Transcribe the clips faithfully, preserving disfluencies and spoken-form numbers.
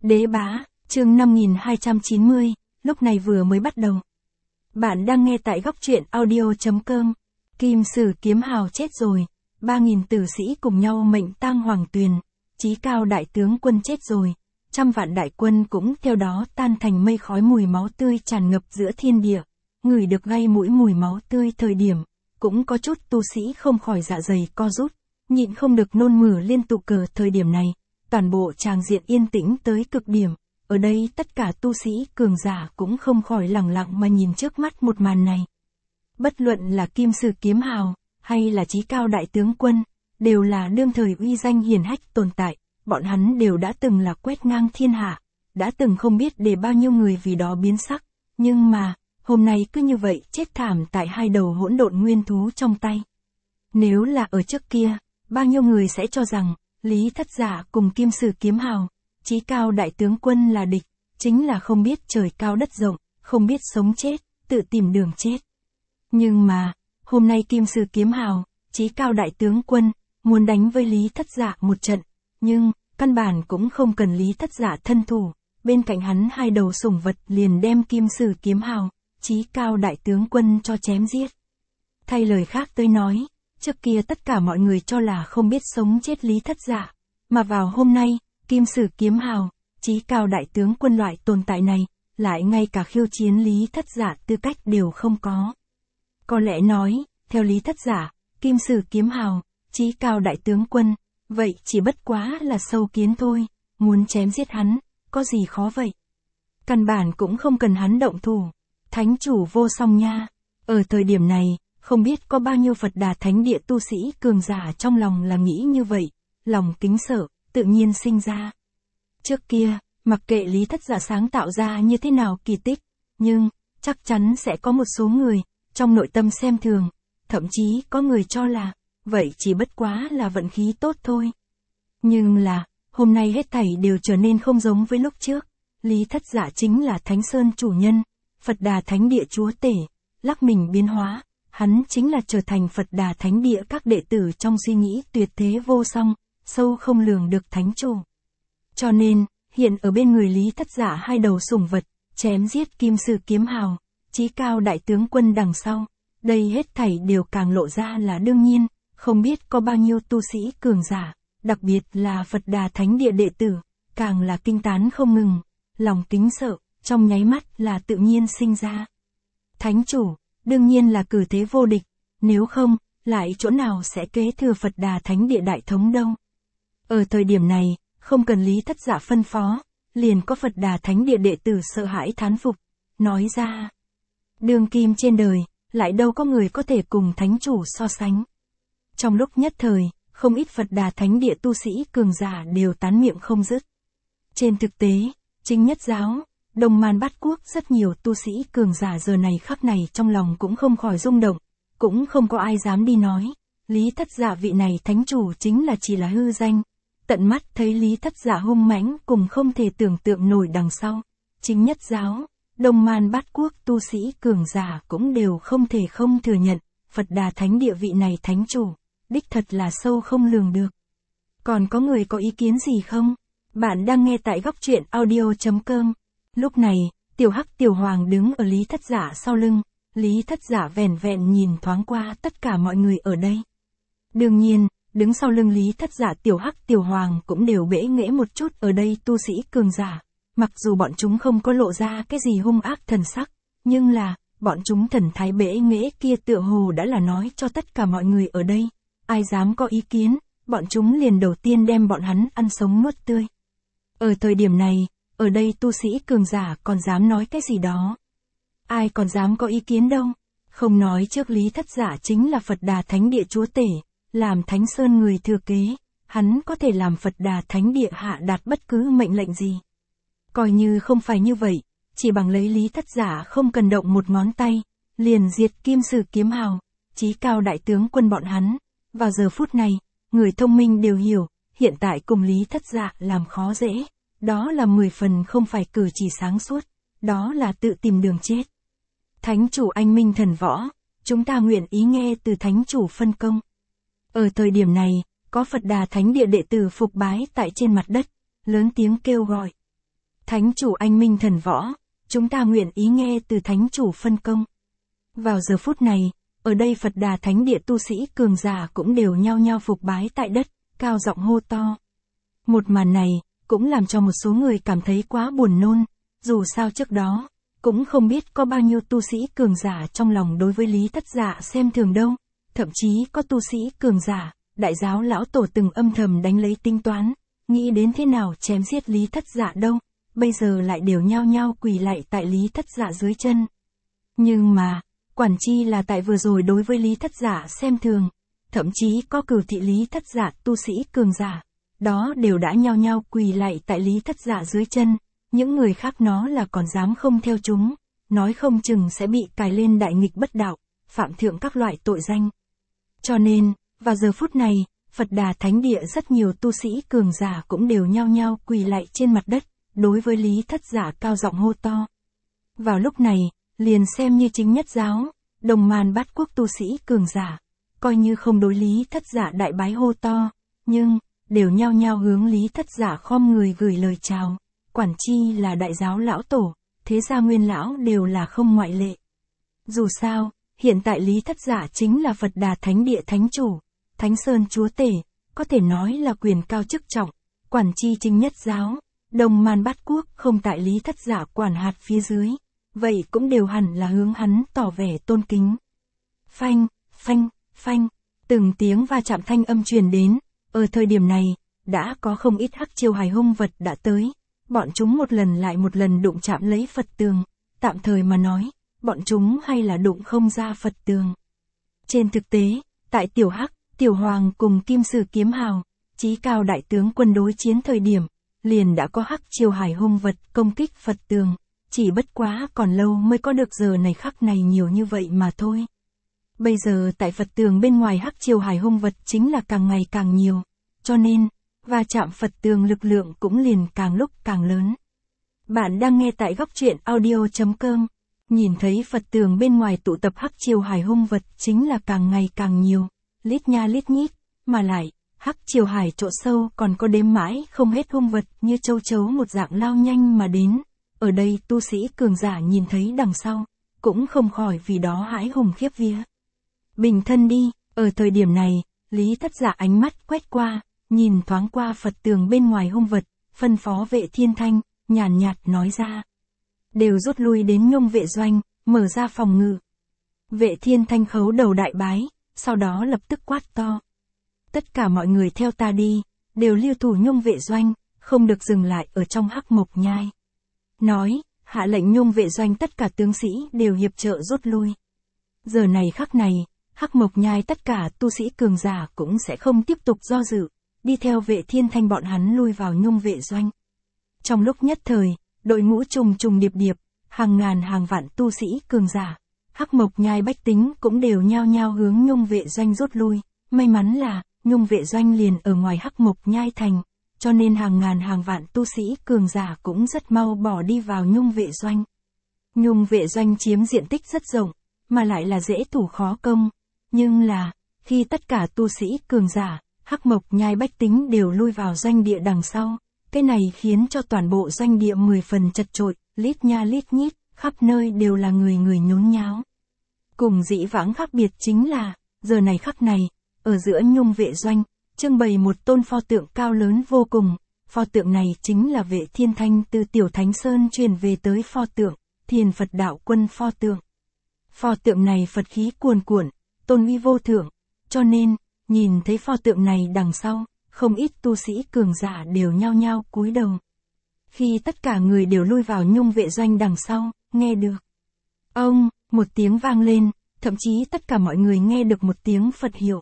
Đế Bá, chương năm nghìn hai trăm chín mươi, lúc này vừa mới bắt đầu. Bạn đang nghe tại góc truyện audio chấm com. Kim Sử Kiếm Hào chết rồi, ba nghìn tử sĩ cùng nhau mệnh tang hoàng tuyền, chí cao đại tướng quân chết rồi, trăm vạn đại quân cũng theo đó tan thành mây khói, mùi máu tươi tràn ngập giữa thiên địa, ngửi được gây mũi mùi máu tươi thời điểm, cũng có chút tu sĩ không khỏi dạ dày co rút, nhịn không được nôn mửa liên tục. Cờ thời điểm này, toàn bộ tràng diện yên tĩnh tới cực điểm, ở đây tất cả tu sĩ cường giả cũng không khỏi lặng lặng mà nhìn trước mắt một màn này. Bất luận là Kim Sử Kiếm Hào, hay là chí cao đại tướng quân, đều là đương thời uy danh hiển hách tồn tại, bọn hắn đều đã từng là quét ngang thiên hạ, đã từng không biết để bao nhiêu người vì đó biến sắc, nhưng mà, hôm nay cứ như vậy chết thảm tại hai đầu hỗn độn nguyên thú trong tay. Nếu là ở trước kia, bao nhiêu người sẽ cho rằng, Lý Thất Giả cùng Kim Sử Kiếm Hào, chí cao đại tướng quân là địch, chính là không biết trời cao đất rộng, không biết sống chết, tự tìm đường chết. Nhưng mà, hôm nay Kim Sử Kiếm Hào, chí cao đại tướng quân, muốn đánh với Lý Thất Giả một trận, nhưng, căn bản cũng không cần Lý Thất Giả thân thủ, bên cạnh hắn hai đầu sủng vật liền đem Kim Sử Kiếm Hào, chí cao đại tướng quân cho chém giết. Thay lời khác tới nói, trước kia tất cả mọi người cho là không biết sống chết Lý Thất Giả, mà vào hôm nay, Kim Sử Kiếm Hào, chí cao đại tướng quân loại tồn tại này, lại ngay cả khiêu chiến Lý Thất Giả tư cách đều không có. Có lẽ nói, theo Lý Thất Giả, Kim Sử Kiếm Hào, chí cao đại tướng quân, vậy chỉ bất quá là sâu kiến thôi, muốn chém giết hắn, có gì khó vậy? Căn bản cũng không cần hắn động thủ. Thánh chủ vô song nha. Ở thời điểm này, không biết có bao nhiêu Phật Đà Thánh Địa tu sĩ cường giả trong lòng là nghĩ như vậy, lòng kính sợ, tự nhiên sinh ra. Trước kia, mặc kệ Lý Thất Giả sáng tạo ra như thế nào kỳ tích, nhưng, chắc chắn sẽ có một số người, trong nội tâm xem thường, thậm chí có người cho là, vậy chỉ bất quá là vận khí tốt thôi. Nhưng là, hôm nay hết thảy đều trở nên không giống với lúc trước, Lý Thất Giả chính là Thánh Sơn chủ nhân, Phật Đà Thánh Địa chúa tể, lắc mình biến hóa, hắn chính là trở thành Phật Đà Thánh Địa các đệ tử trong suy nghĩ tuyệt thế vô song, sâu không lường được thánh chủ. Cho nên, hiện ở bên người Lý Thất Giả hai đầu sủng vật, chém giết Kim Sử Kiếm Hào, chí cao đại tướng quân đằng sau, đây hết thảy đều càng lộ ra là đương nhiên, không biết có bao nhiêu tu sĩ cường giả, đặc biệt là Phật Đà Thánh Địa đệ tử, càng là kinh tán không ngừng, lòng kính sợ, trong nháy mắt là tự nhiên sinh ra. Thánh chủ, đương nhiên là cử thế vô địch, nếu không, lại chỗ nào sẽ kế thừa Phật Đà Thánh Địa đại thống đâu. Ở thời điểm này, không cần Lý Thất Giả phân phó, liền có Phật Đà Thánh Địa đệ tử sợ hãi thán phục, nói ra. Đương kim trên đời, lại đâu có người có thể cùng thánh chủ so sánh. Trong lúc nhất thời, không ít Phật Đà Thánh Địa tu sĩ cường giả đều tán miệng không dứt. Trên thực tế, Chính Nhất Giáo, Đông Man Bát Quốc rất nhiều tu sĩ cường giả giờ này khắc này trong lòng cũng không khỏi rung động, cũng không có ai dám đi nói, Lý Thất Giả vị này thánh chủ chính là chỉ là hư danh, tận mắt thấy Lý Thất Giả hung mãnh cùng không thể tưởng tượng nổi đằng sau, Chính Nhất Giáo, Đông Man Bát Quốc tu sĩ cường giả cũng đều không thể không thừa nhận, Phật Đà Thánh Địa vị này thánh chủ, đích thật là sâu không lường được. Còn có người có ý kiến gì không? Bạn đang nghe tại góc truyện audio chấm com. Lúc này, Tiểu Hắc Tiểu Hoàng đứng ở Lý Thất Giả sau lưng, Lý Thất Giả vẻn vẹn nhìn thoáng qua tất cả mọi người ở đây. Đương nhiên, đứng sau lưng Lý Thất Giả Tiểu Hắc Tiểu Hoàng cũng đều bẽ nghễ một chút ở đây tu sĩ cường giả, mặc dù bọn chúng không có lộ ra cái gì hung ác thần sắc, nhưng là, bọn chúng thần thái bẽ nghễ kia tựa hồ đã là nói cho tất cả mọi người ở đây, ai dám có ý kiến, bọn chúng liền đầu tiên đem bọn hắn ăn sống nuốt tươi. Ở thời điểm này, ở đây tu sĩ cường giả còn dám nói cái gì đó. Ai còn dám có ý kiến đâu, không nói trước Lý Thất Giả chính là Phật Đà Thánh Địa chúa tể, làm Thánh Sơn người thừa kế, hắn có thể làm Phật Đà Thánh Địa hạ đạt bất cứ mệnh lệnh gì. Coi như không phải như vậy, chỉ bằng lấy Lý Thất Giả không cần động một ngón tay, liền diệt Kim Sử Kiếm Hào, chí cao đại tướng quân bọn hắn. Vào giờ phút này, người thông minh đều hiểu, hiện tại cùng Lý Thất Giả làm khó dễ, đó là mười phần không phải cử chỉ sáng suốt, đó là tự tìm đường chết. Thánh chủ anh minh thần võ, chúng ta nguyện ý nghe từ thánh chủ phân công. Ở thời điểm này, có Phật Đà Thánh Địa đệ tử phục bái tại trên mặt đất, lớn tiếng kêu gọi. Thánh chủ anh minh thần võ, chúng ta nguyện ý nghe từ thánh chủ phân công. Vào giờ phút này, ở đây Phật Đà Thánh Địa tu sĩ cường giả cũng đều nhao nhao phục bái tại đất, cao giọng hô to. Một màn này, cũng làm cho một số người cảm thấy quá buồn nôn, dù sao trước đó, cũng không biết có bao nhiêu tu sĩ cường giả trong lòng đối với Lý Thất Dạ xem thường đâu, thậm chí có tu sĩ cường giả, đại giáo lão tổ từng âm thầm đánh lấy tính toán, nghĩ đến thế nào chém giết Lý Thất Dạ đâu, bây giờ lại đều nhao nhao quỳ lạy tại Lý Thất Dạ dưới chân. Nhưng mà, quản chi là tại vừa rồi đối với Lý Thất Dạ xem thường, thậm chí có cửu thị Lý Thất Dạ tu sĩ cường giả, đó đều đã nhao nhao quỳ lạy tại Lý Thất Dạ dưới chân, những người khác nó là còn dám không theo chúng, nói không chừng sẽ bị cài lên đại nghịch bất đạo, phạm thượng các loại tội danh. Cho nên, vào giờ phút này, Phật Đà Thánh Địa rất nhiều tu sĩ cường giả cũng đều nhao nhao quỳ lạy trên mặt đất, đối với Lý Thất Dạ cao giọng hô to. Vào lúc này, liền xem như chính nhất giáo, đồng màn bát quốc tu sĩ cường giả, coi như không đối Lý Thất Dạ đại bái hô to, nhưng, đều nhao nhao hướng Lý Thất Dạ khom người gửi lời chào, quản chi là đại giáo lão tổ, thế gia nguyên lão đều là không ngoại lệ. Dù sao, hiện tại Lý Thất Dạ chính là Phật Đà Thánh Địa thánh chủ, Thánh Sơn chúa tể, có thể nói là quyền cao chức trọng, quản chi chính nhất giáo, đồng màn bát quốc không tại Lý Thất Dạ quản hạt phía dưới, vậy cũng đều hẳn là hướng hắn tỏ vẻ tôn kính. Phanh, phanh, phanh, từng tiếng va chạm thanh âm truyền đến, ở thời điểm này, đã có không ít hắc triều hải hung vật đã tới, bọn chúng một lần lại một lần đụng chạm lấy Phật tường, tạm thời mà nói, bọn chúng hay là đụng không ra Phật tường. Trên thực tế, tại Tiểu Hắc, Tiểu Hoàng cùng Kim Sử Kiếm Hào, Chí Cao đại tướng quân đối chiến thời điểm, liền đã có hắc triều hải hung vật công kích Phật tường, chỉ bất quá còn lâu mới có được giờ này khắc này nhiều như vậy mà thôi. Bây giờ tại Phật tường bên ngoài hắc triều hải hung vật chính là càng ngày càng nhiều, cho nên, va chạm Phật tường lực lượng cũng liền càng lúc càng lớn. Bạn đang nghe tại góc truyện audio chấm com, nhìn thấy Phật tường bên ngoài tụ tập hắc triều hải hung vật chính là càng ngày càng nhiều, lít nha lít nhít, mà lại, hắc triều hải chỗ sâu còn có đếm mãi không hết hung vật như châu chấu một dạng lao nhanh mà đến, ở đây tu sĩ cường giả nhìn thấy đằng sau, cũng không khỏi vì đó hãi hùng khiếp vía. Bình thân đi, ở thời điểm này, Lý Thất Dạ ánh mắt quét qua, nhìn thoáng qua Phật tường bên ngoài hung vật, phân phó Vệ Thiên Thanh, nhàn nhạt, nhạt nói ra. Đều rút lui đến Nhung vệ doanh, mở ra phòng ngự. Vệ Thiên Thanh khấu đầu đại bái, sau đó lập tức quát to. Tất cả mọi người theo ta đi, đều lưu thủ Nhung vệ doanh, không được dừng lại ở trong hắc mộc nhai. Nói, hạ lệnh Nhung vệ doanh tất cả tướng sĩ đều hiệp trợ rút lui. Giờ này khắc này, hắc mộc nhai tất cả tu sĩ cường giả cũng sẽ không tiếp tục do dự, đi theo Vệ Thiên Thanh bọn hắn lui vào Nhung vệ doanh. Trong lúc nhất thời, đội ngũ trùng trùng điệp điệp, hàng ngàn hàng vạn tu sĩ cường giả, hắc mộc nhai bách tính cũng đều nhao nhao hướng Nhung vệ doanh rút lui. May mắn là, Nhung vệ doanh liền ở ngoài hắc mộc nhai thành, cho nên hàng ngàn hàng vạn tu sĩ cường giả cũng rất mau bỏ đi vào Nhung vệ doanh. Nhung vệ doanh chiếm diện tích rất rộng, mà lại là dễ thủ khó công, nhưng là, khi tất cả tu sĩ cường giả, hắc mộc nhai bách tính đều lui vào doanh địa đằng sau, cái này khiến cho toàn bộ doanh địa mười phần chật chội, lít nha lít nhít, khắp nơi đều là người người nhốn nháo. Cùng dĩ vãng khác biệt chính là, giờ này khắc này, ở giữa Nhung vệ doanh, trưng bày một tôn pho tượng cao lớn vô cùng, pho tượng này chính là Vệ Thiên Thanh từ Tiểu Thánh Sơn truyền về tới pho tượng, Thiền Phật Đạo Quân pho tượng. Pho tượng này Phật khí cuồn cuộn, tôn uy vô thượng, cho nên, nhìn thấy pho tượng này đằng sau, không ít tu sĩ cường giả đều nhao nhao cúi đầu. Khi tất cả người đều lui vào Nhung vệ doanh đằng sau, nghe được. Ông, một tiếng vang lên, thậm chí tất cả mọi người nghe được một tiếng Phật hiệu.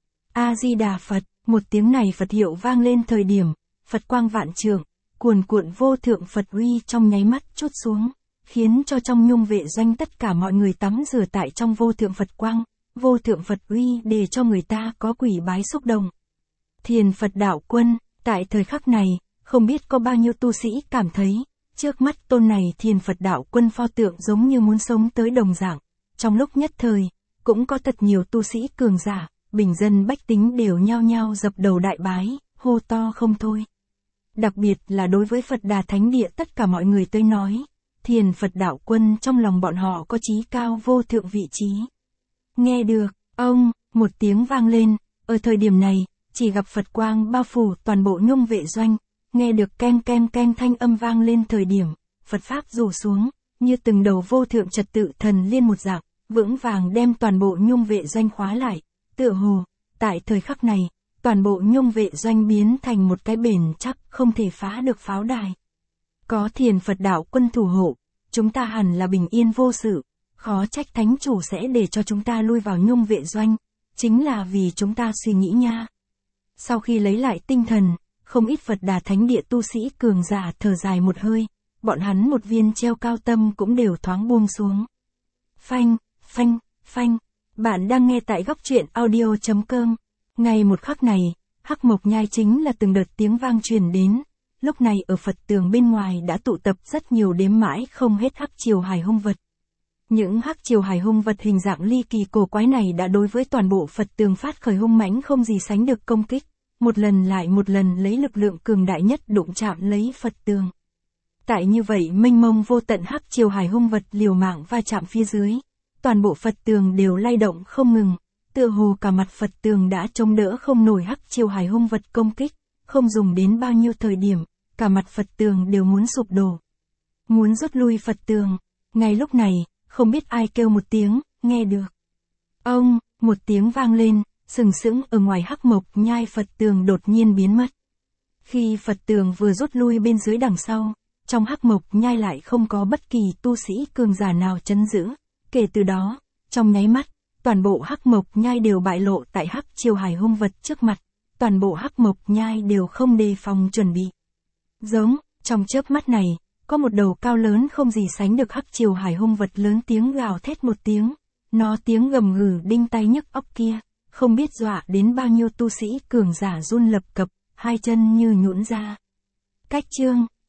A-di-đà Phật, một tiếng này Phật hiệu vang lên thời điểm, Phật quang vạn trượng, cuồn cuộn vô thượng Phật uy trong nháy mắt trút xuống, khiến cho trong Nhung vệ doanh tất cả mọi người tắm rửa tại trong vô thượng Phật quang, vô thượng Phật uy để cho người ta có quỷ bái xúc động. Thiền Phật Đạo Quân, tại thời khắc này, không biết có bao nhiêu tu sĩ cảm thấy, trước mắt tôn này Thiền Phật Đạo Quân pho tượng giống như muốn sống tới đồng dạng. Trong lúc nhất thời, cũng có thật nhiều tu sĩ cường giả, bình dân bách tính đều nhao nhao dập đầu đại bái, hô to không thôi. đặc biệt là đối với Phật Đà Thánh Địa tất cả mọi người tới nói, Thiền Phật đạo quân trong lòng bọn họ có chí cao vô thượng vị trí. Nghe được, ông, một tiếng vang lên, ở thời điểm này, chỉ gặp Phật quang bao phủ toàn bộ Nhung Vệ Doanh, nghe được keng keng keng thanh âm vang lên thời điểm, Phật Pháp rủ xuống, như từng đầu vô thượng trật tự thần liên một dạng, vững vàng đem toàn bộ Nhung Vệ Doanh khóa lại, tựa hồ, tại thời khắc này, toàn bộ Nhung Vệ Doanh biến thành một cái bền chắc không thể phá được pháo đài. Có Thiền Phật đạo quân thủ hộ, chúng ta hẳn là bình yên vô sự, khó trách thánh chủ sẽ để cho chúng ta lui vào Nhung Vệ Doanh, chính là vì chúng ta suy nghĩ nha. Sau khi lấy lại tinh thần, không ít Phật Đà Thánh Địa tu sĩ cường giả thở dài một hơi, bọn hắn một viên treo cao tâm cũng đều thoáng buông xuống. Phanh, phanh, phanh, bạn đang nghe tại góc truyện audio.com. Ngay một khắc này, Hắc Mộc Nhai chính là từng đợt tiếng vang truyền đến, lúc này ở Phật tường bên ngoài đã tụ tập rất nhiều đếm mãi không hết hắc triều hài hung vật. Những hắc triều hài hung vật hình dạng ly kỳ cổ quái này đã đối với toàn bộ Phật tường phát khởi hung mãnh không gì sánh được công kích, một lần lại một lần lấy lực lượng cường đại nhất đụng chạm lấy Phật tường. Tại như vậy mênh mông vô tận hắc triều hài hung vật liều mạng va chạm phía dưới, toàn bộ Phật tường đều lay động không ngừng, tựa hồ cả mặt Phật tường đã chống đỡ không nổi hắc triều hài hung vật công kích, không dùng đến bao nhiêu thời điểm, cả mặt Phật tường đều muốn sụp đổ. Muốn rút lui Phật tường, ngay lúc này, không biết ai kêu một tiếng, nghe được. Ông, một tiếng vang lên, sừng sững ở ngoài Hắc Mộc Nhai Phật tường đột nhiên biến mất. Khi Phật tường vừa rút lui bên dưới đằng sau, trong Hắc Mộc Nhai lại không có bất kỳ tu sĩ cường giả nào trấn giữ, kể từ đó, trong nháy mắt, toàn bộ Hắc Mộc Nhai đều bại lộ tại hắc triều hài hung vật trước mặt, toàn bộ Hắc Mộc Nhai đều không đề phòng chuẩn bị. Giống, trong chớp mắt này, có một đầu cao lớn không gì sánh được hắc triều hài hung vật lớn tiếng gào thét một tiếng, nó tiếng gầm gừ đinh tai nhức óc kia, không biết dọa đến bao nhiêu tu sĩ cường giả run lập cập, hai chân như nhũn ra. Cách chương